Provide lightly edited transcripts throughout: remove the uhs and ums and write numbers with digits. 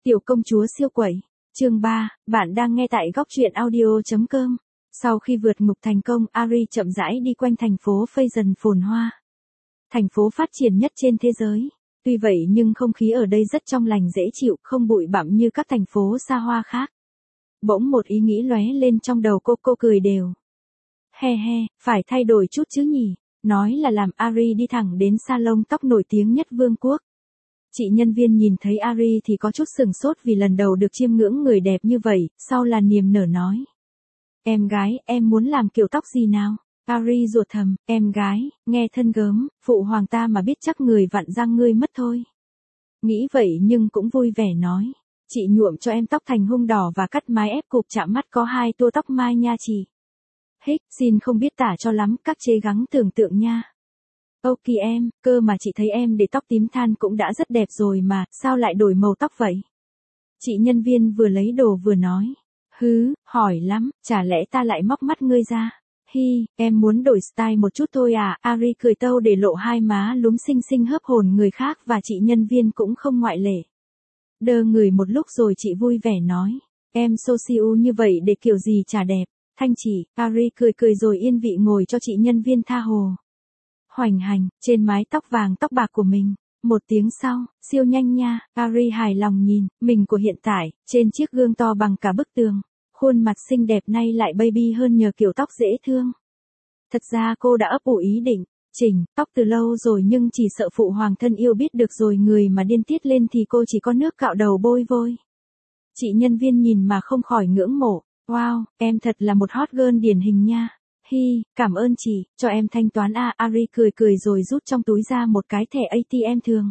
Tiểu công chúa siêu quẩy. Chương 3, bạn đang nghe tại góc truyện audio.com. Sau khi vượt ngục thành công, Ari chậm rãi đi quanh thành phố phây dần phồn hoa. Thành phố phát triển nhất trên thế giới. Tuy vậy nhưng không khí ở đây rất trong lành dễ chịu, không bụi bặm như các thành phố xa hoa khác. Bỗng một ý nghĩ lóe lên trong đầu cô cười đều. He he, phải thay đổi chút chứ nhỉ. Nói là làm Ari đi thẳng đến salon tóc nổi tiếng nhất vương quốc. Chị nhân viên nhìn thấy Ari thì có chút sừng sốt vì lần đầu được chiêm ngưỡng người đẹp như vậy, sau là niềm nở nói. Em gái, em muốn làm kiểu tóc gì nào? Ari ruột thầm, em gái, nghe thân gớm, phụ hoàng ta mà biết chắc người vặn răng ngươi mất thôi. Nghĩ vậy nhưng cũng vui vẻ nói. Chị nhuộm cho em tóc thành hung đỏ và cắt mái ép cụp chạm mắt có 2 tua tóc mai nha chị. Hích, xin không biết tả cho lắm, các chế gắng tưởng tượng nha. Ok em, cơ mà chị thấy em để tóc tím than cũng đã rất đẹp rồi mà, sao lại đổi màu tóc vậy? Chị nhân viên vừa lấy đồ vừa nói. Hứ, hỏi lắm, chả lẽ ta lại móc mắt ngươi ra? Hi, em muốn đổi style một chút thôi à? Ari cười tâu để lộ 2 má lúm xinh xinh hớp hồn người khác và chị nhân viên cũng không ngoại lệ. Đơ người một lúc rồi chị vui vẻ nói. Em so siêu như vậy để kiểu gì chả đẹp. Thanh chỉ, Ari cười rồi yên vị ngồi cho chị nhân viên tha hồ. Hoành hành, trên mái tóc vàng tóc bạc của mình. Một tiếng sau, siêu nhanh nha, Ari hài lòng nhìn, mình của hiện tại, trên chiếc gương to bằng cả bức tường. Khuôn mặt xinh đẹp nay lại baby hơn nhờ kiểu tóc dễ thương. Thật ra cô đã ấp ủ ý định, chỉnh, tóc từ lâu rồi nhưng chỉ sợ phụ hoàng thân yêu biết được rồi người mà điên tiết lên thì cô chỉ có nước cạo đầu bôi vôi. Chị nhân viên nhìn mà không khỏi ngưỡng mộ, wow, em thật là một hot girl điển hình nha. Hi, cảm ơn chị, cho em thanh toán à. Ari cười rồi rút trong túi ra một cái thẻ ATM thường.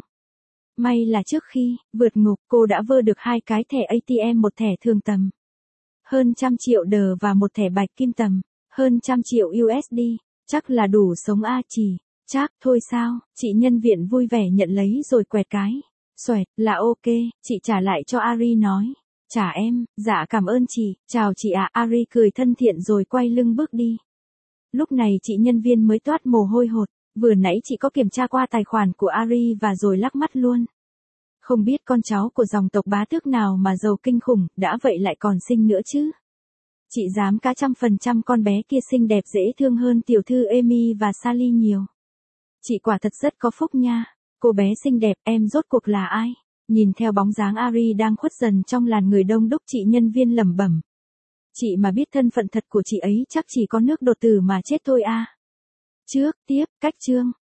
May là trước khi vượt ngục cô đã vơ được 2 cái thẻ ATM, một thẻ thường tầm hơn 100 triệu đờ và một thẻ bạch kim tầm hơn 100 triệu USD, chắc là đủ sống a chỉ. Chắc thôi sao, chị nhân viên vui vẻ nhận lấy rồi quẹt cái. Xoẹt, là ok, chị trả lại cho Ari nói. Trả em, dạ cảm ơn chị, chào chị ạ. Ari cười thân thiện rồi quay lưng bước đi. Lúc này chị nhân viên mới toát mồ hôi hột, vừa nãy chị có kiểm tra qua tài khoản của Ari và rồi lắc mắt luôn. Không biết con cháu của dòng tộc bá tước nào mà giàu kinh khủng, đã vậy lại còn xinh nữa chứ. Chị dám cá 100% con bé kia xinh đẹp dễ thương hơn tiểu thư Amy và Sally nhiều. Chị quả thật rất có phúc nha. Cô bé xinh đẹp, em rốt cuộc là ai? Nhìn theo bóng dáng Ari đang khuất dần trong làn người đông đúc, chị nhân viên lẩm bẩm. Chị mà biết thân phận thật của chị ấy chắc chỉ có nước đột tử mà chết thôi a. Trước, tiếp, cách chương.